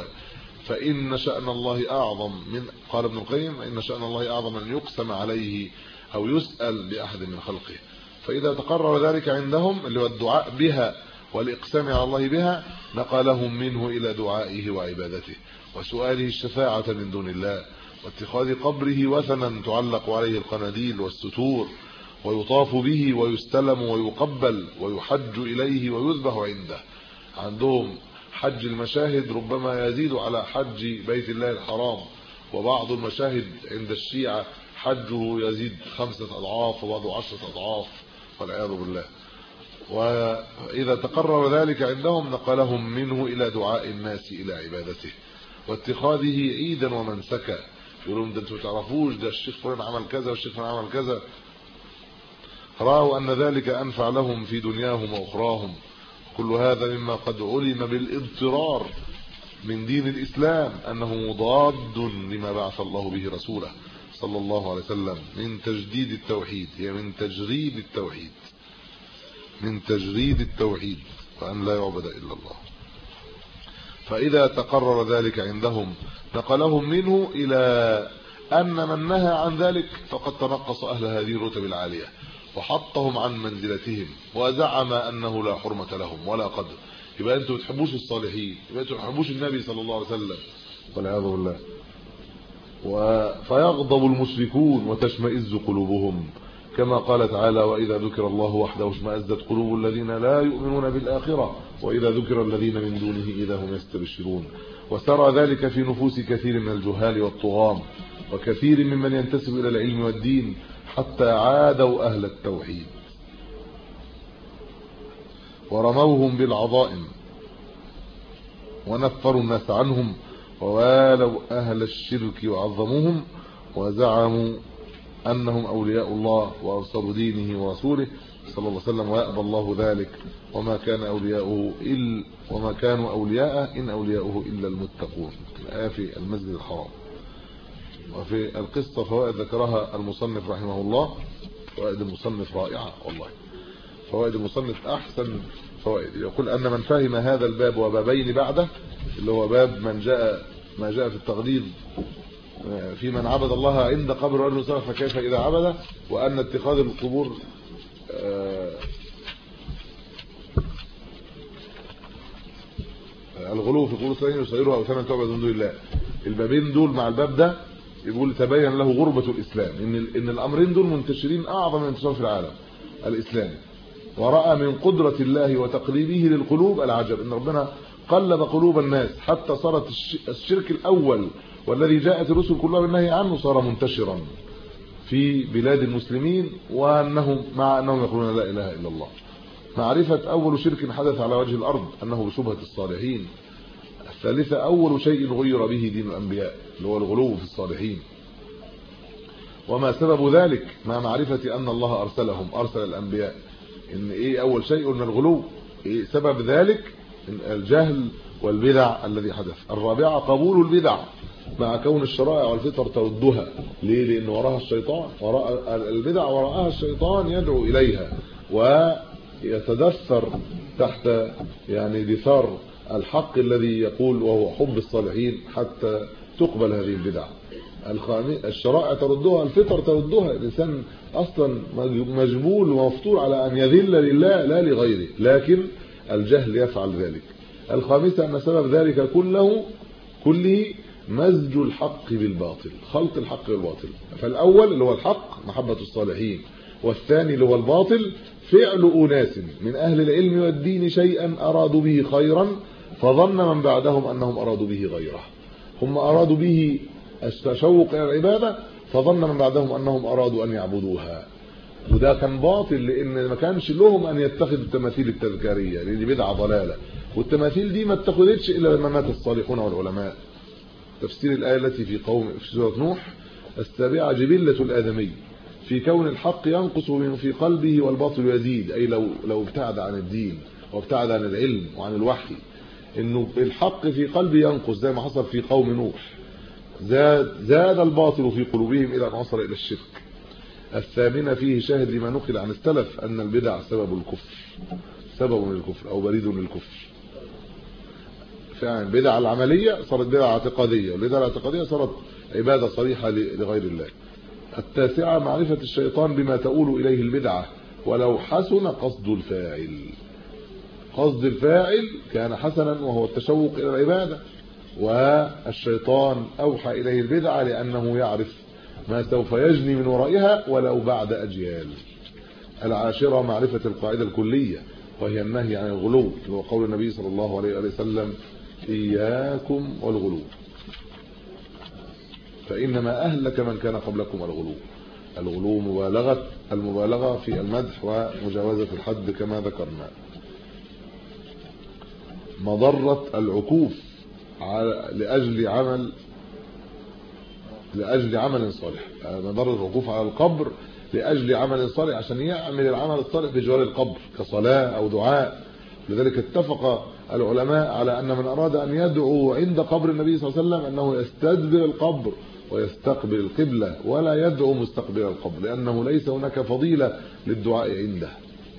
فإن شأن الله أعظم من، قال ابن القيم إن شأن الله أعظم أن يقسم عليه أو يسأل بأحد من خلقه. فإذا تقرر ذلك عندهم اللي هو الدعاء بها والإقسام على الله بها، نقلهم منه إلى دعائه وعبادته وسؤاله الشفاعة من دون الله، واتخاذ قبره وثنا تعلق عليه القناديل والستور ويطاف به ويستلم ويقبل ويحج إليه ويذبح عنده. عندهم حج المشاهد ربما يزيد على حج بيت الله الحرام، وبعض المشاهد عند الشيعة حجه يزيد 5 أضعاف وبعض 10 أضعاف والعياذ بالله. وإذا تقرر ذلك عندهم نقلهم منه إلى دعاء الناس إلى عبادته واتخاذه عيدا ومنسكا. يقولون ده انتوا تعرفوش ده الشيخ فلان عمل كذا والشيخ فلان عمل كذا، رأوا أن ذلك أنفع لهم في دنياهم وأخراهم. كل هذا مما قد علم بالاضطرار من دين الإسلام أنه مضاد لما بعث الله به رسوله صلى الله عليه وسلم من تجديد التوحيد، هي من تجريد التوحيد، من تجريد التوحيد، وأن لا يعبد إلا الله. فإذا تقرر ذلك عندهم نقلهم منه إلى أن من نهى عن ذلك فقد تنقص أهل هذه الرتب العالية وحطهم عن منزلتهم وزعم أنه لا حرمة لهم ولا قدر. يبقى أنتوا بتحبوش الصالحين، يبقى أنتوا بتحبوش النبي صلى الله عليه وسلم والعياذ بالله. فيغضب المشركون وتشمئز قلوبهم، كما قال تعالى وإذا ذكر الله وحده اشمأزت قلوب الذين لا يؤمنون بالآخرة وإذا ذكر الذين من دونه إذا هم يستبشرون. وسرى ذلك في نفوس كثير من الجهال والطغاة وكثير ممن ينتسب إلى العلم والدين حتى عادوا أهل التوحيد ورموهم بالعظائم ونفروا الناس عنهم ووالوا أهل الشرك وعظموهم وزعموا أنهم أولياء الله وأنصار دينه ورسوله صلى الله عليه وسلم ويأبى الله ذلك وما كانوا أولياءه إن أولياؤه إلا المتقون. الآية في المسجد الحرام. وفي القصة فوائد ذكرها المصنف رحمه الله. فوائد المصنف رائعة والله، فوائد المصنف أحسن فوائد. يقول أن من فهم هذا الباب وبابين بعده اللي هو باب ما جاء في التغليظ في من عبد الله عند قبر رجل صالح فكيف إذا عبده، وأن اتخاذ القبور الغلو في قبور الصالحين يصيرها أوثانا تعبد من دون الله. البابين دول مع الباب ده يقول تبين له غربة الإسلام، إن الأمرين دول منتشرين أعظم من انتشار في العالم الإسلامي. ورأى من قدرة الله وتقليبه للقلوب العجب، إن ربنا قلب قلوب الناس حتى صارت الشرك الأول والذي جاءت الرسل كلها بالنهي عنه صار منتشرا في بلاد المسلمين، وأنهم مع أنهم يقولون لا إله إلا الله. معرفة أول شرك حدث على وجه الأرض أنه بشبهة الصالحين. الثالثة أول شيء غير به دين الأنبياء اللي هو الغلو في الصالحين، وما سبب ذلك مع معرفة أن الله أرسل الأنبياء. إن إيه أول شيء قلنا الغلو، إيه سبب ذلك؟ الجهل والبدع الذي حدث. الرابعة قبول البدع مع كون الشرائع والفطر تردها. ليه؟ لأن وراها الشيطان، وراء البدع وراءها الشيطان يدعو إليها ويتدثر تحت يعني دثار الحق الذي يقول وهو حب الصالحين حتى تقبل هذه البدع. الشرائع تردها، الفطر تردها. الإنسان أصلا مجبول ومفطور على أن يذل لله لا لغيره، لكن الجهل يفعل ذلك. الخامسة أن سبب ذلك كله مزج الحق بالباطل، خلط الحق بالباطل. فالأول اللي هو الحق محبة الصالحين، والثاني اللي هو الباطل فعل أناس من أهل العلم والدين شيئا أرادوا به خيرا فظن من بعدهم أنهم أرادوا به غيره. هم أرادوا به التشوق إلى العبادة فظن من بعدهم أنهم أرادوا أن يعبدوها، وده كان باطل لأن ما كانش لهم أن يتخذوا التماثيل التذكارية، لأن دي بدعة ضلالة، والتماثيل دي ما اتخذتش إلا لما مات الصالحون والعلماء. تفسير الآية التي في سورة نوح: السابعة جبلة الآدمي في كون الحق ينقص في قلبه والباطل يزيد. أي لو ابتعد عن الدين وابتعد عن العلم وعن الوحي، إنه الحق في قلبه ينقص زي ما حصل في قوم نوح، زاد الباطل في قلوبهم إلى أن وصل إلى الشرك. الثامنة فيه شاهد لما نقل عن السلف أن البدع سبب من الكفر أو بريد للكفر. فعلا البدع العملية صارت بدعة اعتقادية، والبدع الاعتقادية صارت عبادة صريحة لغير الله. التاسعة معرفة الشيطان بما تؤول إليه البدعة ولو حسن قصد الفاعل. قصد الفاعل كان حسنا وهو التشوق إلى العبادة، والشيطان أوحى إليه البدعة لأنه يعرف ما سوف يجني من ورائها ولو بعد أجيال. العاشرة معرفة القاعدة الكلية وهي النهي عن الغلو، وقول النبي صلى الله عليه وسلم: إياكم والغلو فإنما أهلك من كان قبلكم الغلو المبالغة في المدح ومجاوزة الحد كما ذكرنا. مضرة العكوف لأجل عمل صالح. مضرة العكوف على القبر لأجل عمل صالح، عشان يعمل العمل الصالح بجوار القبر كصلاة أو دعاء. لذلك اتفق العلماء على أن من أراد أن يدعو عند قبر النبي صلى الله عليه وسلم أنه يستدبر القبر ويستقبل القبلة ولا يدعو مستقبل القبر، لأنه ليس هناك فضيلة للدعاء عنده.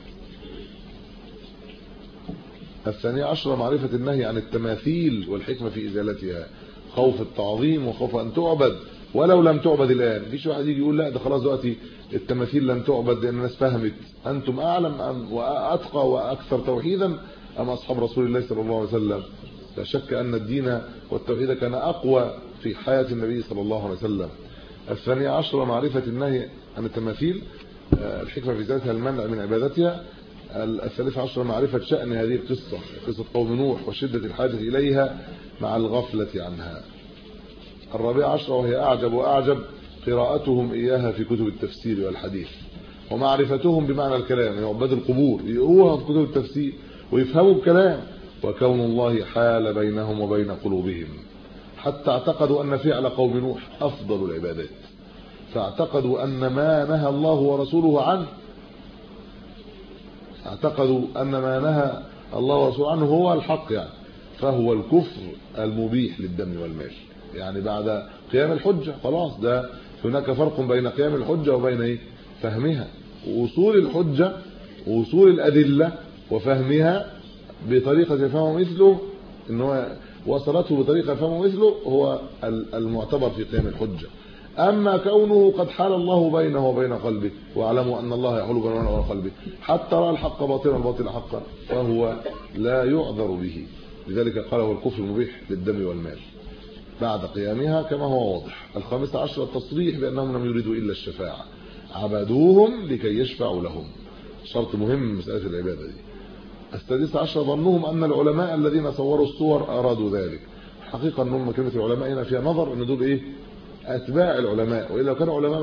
الثانية عشرة معرفة النهي عن التماثيل والحكمة في إزالتها، خوف التعظيم وخوف أن تعبد ولو لم تعبد الآن. مفيش واحد يجي يقول لا ده خلاص دلوقتي التماثيل لم تعبد لأن الناس فهمت. أنتم أعلم وأتقى وأكثر توحيدا أم أصحاب رسول الله صلى الله عليه وسلم؟ لا شك أن الدين والتوحيد كان أقوى في حياة النبي صلى الله عليه وسلم. الثانية عشرة معرفة النهي عن التماثيل، الحكمة في ذاتها المنع من عبادتها. الثالث عشر معرفة شأن هذه القصة، قصة قوم نوح وشدة الحاجة إليها مع الغفلة عنها. الرابع عشر وهي أعجب وأعجب قراءتهم إياها في كتب التفسير والحديث، ومعرفتهم بمعنى الكلام، يعني عباد القبور يقروها في كتب التفسير ويفهموا الكلام، وكون الله حال بينهم وبين قلوبهم حتى اعتقدوا أن فعل قوم نوح أفضل العبادات، فاعتقدوا أن ما نهى الله ورسوله عنه، اعتقدوا أن ما نهى الله ورسوله عنه هو الحق، يعني فهو الكفر المبيح للدم والمال. يعني بعد قيام الحجة خلاص، ده هناك فرق بين قيام الحجة وبين فهمها، ووصول الحجة ووصول الأدلة وفهمها بطريقة يفهمه مثله، إنه وصلته بطريقة يفهمه مثله هو المعتبر في قيام الحجة. أما كونه قد حال الله بينه وبين قلبه، واعلموا أن الله يحول بينه وبين قلبه حتى رأى الحق باطلا والباطل حقا، فهو لا يعذر به. لذلك قال هو الكفر المبيح للدم والمال بعد قيامها كما هو واضح. الخامس عشر التصريح بأنهم لم يريدوا إلا الشفاعة، عبدوهم لكي يشفعوا لهم، شرط مهم من مسألة العبادة دي. السادس عشر ظنهم أن العلماء الذين صوروا الصور أرادوا ذلك. حقيقة أنهم كلمة العلماء هنا فيها نظر، أن دول أتباع العلماء، وإلا كانوا علماء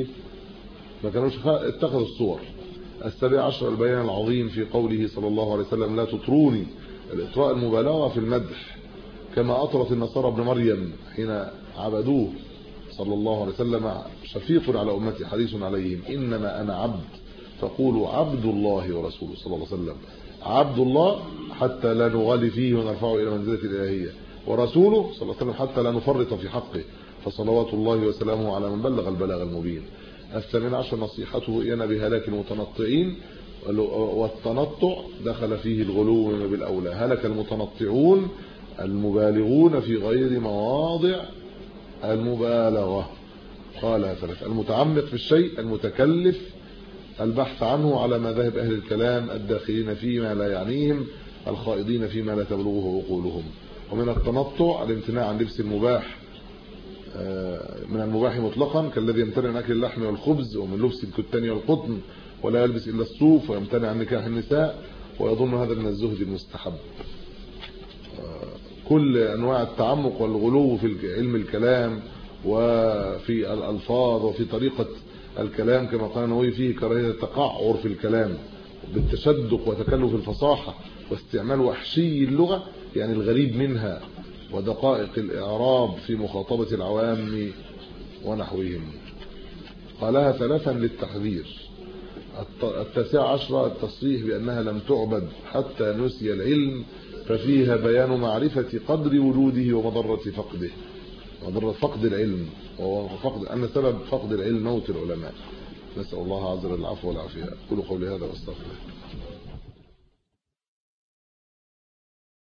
ما كانوش اتخذوا الصور. السابع عشر البيان العظيم في قوله صلى الله عليه وسلم لا تطروني، الإطراء المبالغة في المدح، كما أطرت النصارى ابن مريم حين عبدوه صلى الله عليه وسلم شفيق على أمتي حريص عليهم إنما أنا عبد فقولوا عبد الله ورسوله صلى الله عليه وسلم، عبد الله حتى لا نغالي فيه ونرفعه إلى منزلة الإلهية، ورسوله صلى الله عليه وسلم حتى لا نفرط في حقه، فصلوات الله وسلامه على من بلغ البلاغ المبين. الثامن عشر نصيحته إيانا بهلاك المتنطعين، والتنطع دخل فيه الغلو مما بالأولى، هلك المتنطعون المبالغون في غير مواضع المبالغة. قال ثلاثة المتعمق في الشيء، المتكلف البحث عنه على مذاهب أهل الكلام الداخلين فيما لا يعنيهم الخائضين فيما لا تبلغه عقولهم. ومن التنطع الامتناع عن لبس المباح من المباح مطلقا، كالذي يمتنع عن أكل اللحم والخبز، ومن لبس الكتان والقطن، ولا يلبس إلا الصوف، ويمتنع عن نكاح النساء، ويظن هذا من الزهد المستحب. كل أنواع التعمق والغلو في علم الكلام وفي الألفاظ وفي طريقة الكلام، كما قال النووي فيه كراهية التقعر في الكلام بالتشدق وتكلف الفصاحة واستعمال وحشي اللغة، يعني الغريب منها، ودقائق الإعراب في مخاطبة العوام ونحوهم. قالها ثلاثا للتحذير. التاسع عشر التصريح بأنها لم تعبد حتى نسي العلم، ففيها بيان معرفة قدر وجوده ومضرة فقده، مضرة فقد العلم، وفقد أن سبب فقد العلم موت العلماء. نسأل الله عز وجل العفو والعافية. قولوا قولي هذا واستغفر الله.